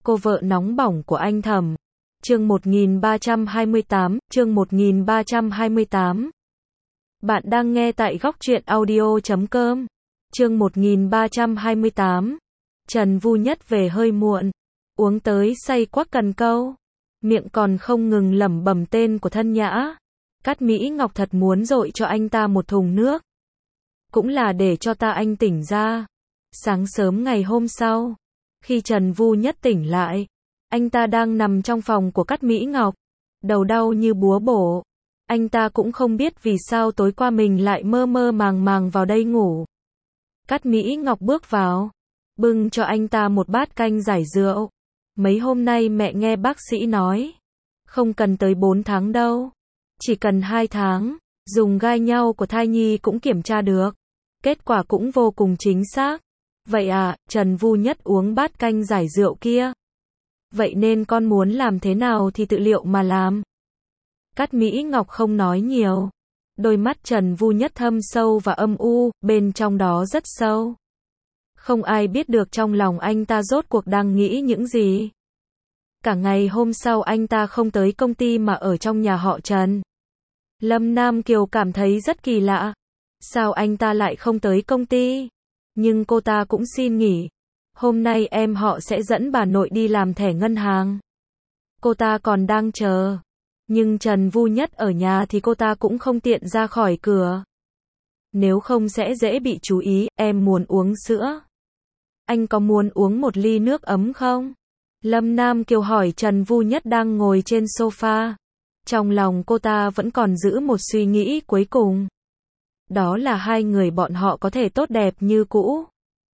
Cô vợ nóng bỏng của anh Thẩm. Chương 1328. Bạn đang nghe tại góc truyện audio.com. Chương 1328. Trần Vu Nhất về hơi muộn, uống tới say quắc cần câu, miệng còn không ngừng lẩm bẩm tên của Thân Nhã. Cát Mỹ Ngọc thật muốn dội cho anh ta một thùng nước, cũng là để cho anh tỉnh ra. Sáng sớm ngày hôm sau, khi Trần Vu Nhất tỉnh lại, anh ta đang nằm trong phòng của Cát Mỹ Ngọc, đầu đau như búa bổ. Anh ta cũng không biết vì sao tối qua mình lại mơ mơ màng màng vào đây ngủ. Cát Mỹ Ngọc bước vào, bưng cho anh ta một bát canh giải rượu. Mấy hôm nay mẹ nghe bác sĩ nói, không cần tới 4 tháng đâu, chỉ cần 2 tháng, dùng gai nhau của thai nhi cũng kiểm tra được. Kết quả cũng vô cùng chính xác. Vậy à, Trần Vu Nhất uống bát canh giải rượu kia. Vậy nên con muốn làm thế nào thì tự liệu mà làm. Cát Mỹ Ngọc không nói nhiều. Đôi mắt Trần Vu Nhất thâm sâu và âm u, bên trong đó rất sâu. Không ai biết được trong lòng anh ta rốt cuộc đang nghĩ những gì. Cả ngày hôm sau anh ta không tới công ty mà ở trong nhà họ Trần. Lâm Nam Kiều cảm thấy rất kỳ lạ. Sao anh ta lại không tới công ty? Nhưng cô ta cũng xin nghỉ. Hôm nay em họ sẽ dẫn bà nội đi làm thẻ ngân hàng. Cô ta còn đang chờ. Nhưng Trần Vu Nhất ở nhà thì cô ta cũng không tiện ra khỏi cửa. Nếu không sẽ dễ bị chú ý. Em muốn uống sữa. Anh có muốn uống một ly nước ấm không? Lâm Nam Kiều hỏi Trần Vu Nhất đang ngồi trên sofa. Trong lòng cô ta vẫn còn giữ một suy nghĩ cuối cùng. Đó là hai người bọn họ có thể tốt đẹp như cũ.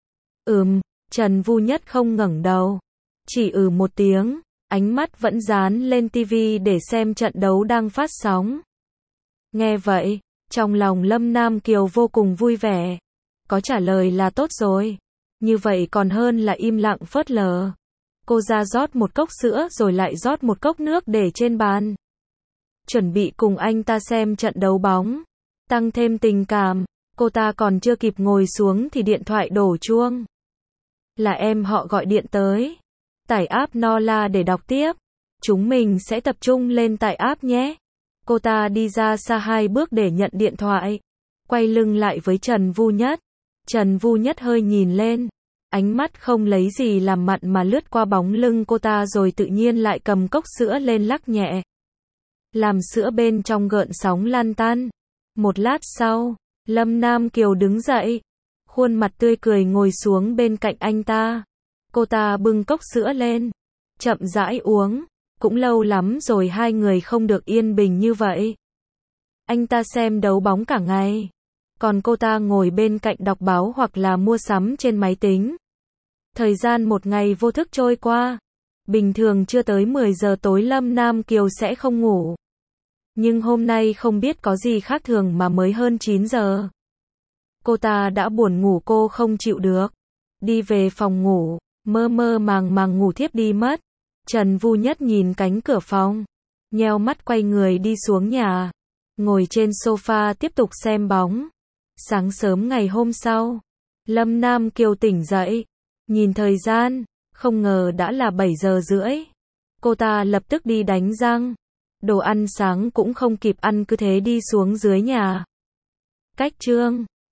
Trần Vu Nhất không ngẩng đầu. Chỉ một tiếng, ánh mắt vẫn dán lên tivi để xem trận đấu đang phát sóng. Nghe vậy, trong lòng Lâm Nam Kiều vô cùng vui vẻ. Có trả lời là tốt rồi. Như vậy còn hơn là im lặng phớt lờ. Cô ra rót một cốc sữa rồi lại rót một cốc nước để trên bàn. Chuẩn bị cùng anh ta xem trận đấu bóng. Tăng thêm tình cảm, cô ta còn chưa kịp ngồi xuống thì điện thoại đổ chuông. Là em họ gọi điện tới. Tải app Nola để đọc tiếp. Chúng mình sẽ tập trung lên tải app nhé. Cô ta đi ra xa 2 bước để nhận điện thoại. Quay lưng lại với Trần Vu Nhất. Trần Vu Nhất hơi nhìn lên. Ánh mắt không lấy gì làm mặn mà lướt qua bóng lưng cô ta rồi tự nhiên lại cầm cốc sữa lên lắc nhẹ. Làm sữa bên trong gợn sóng lan tan. Một lát sau, Lâm Nam Kiều đứng dậy. Khuôn mặt tươi cười ngồi xuống bên cạnh anh ta. Cô ta bưng cốc sữa lên. Chậm rãi uống. Cũng lâu lắm rồi hai người không được yên bình như vậy. Anh ta xem đấu bóng cả ngày. Còn cô ta ngồi bên cạnh đọc báo hoặc là mua sắm trên máy tính. Thời gian một ngày vô thức trôi qua. Bình thường chưa tới 10 giờ tối Lâm Nam Kiều sẽ không ngủ. Nhưng hôm nay không biết có gì khác thường mà mới hơn 9 giờ. Cô ta đã buồn ngủ, cô không chịu được. Đi về phòng ngủ, mơ mơ màng màng ngủ thiếp đi mất. Trần Vu Nhất nhìn cánh cửa phòng, nheo mắt quay người đi xuống nhà. Ngồi trên sofa tiếp tục xem bóng. Sáng sớm ngày hôm sau, Lâm Nam Kiều tỉnh dậy. Nhìn thời gian, không ngờ đã là 7 giờ rưỡi. Cô ta lập tức đi đánh răng. Đồ ăn sáng cũng không kịp ăn cứ thế đi xuống dưới nhà. Cách chương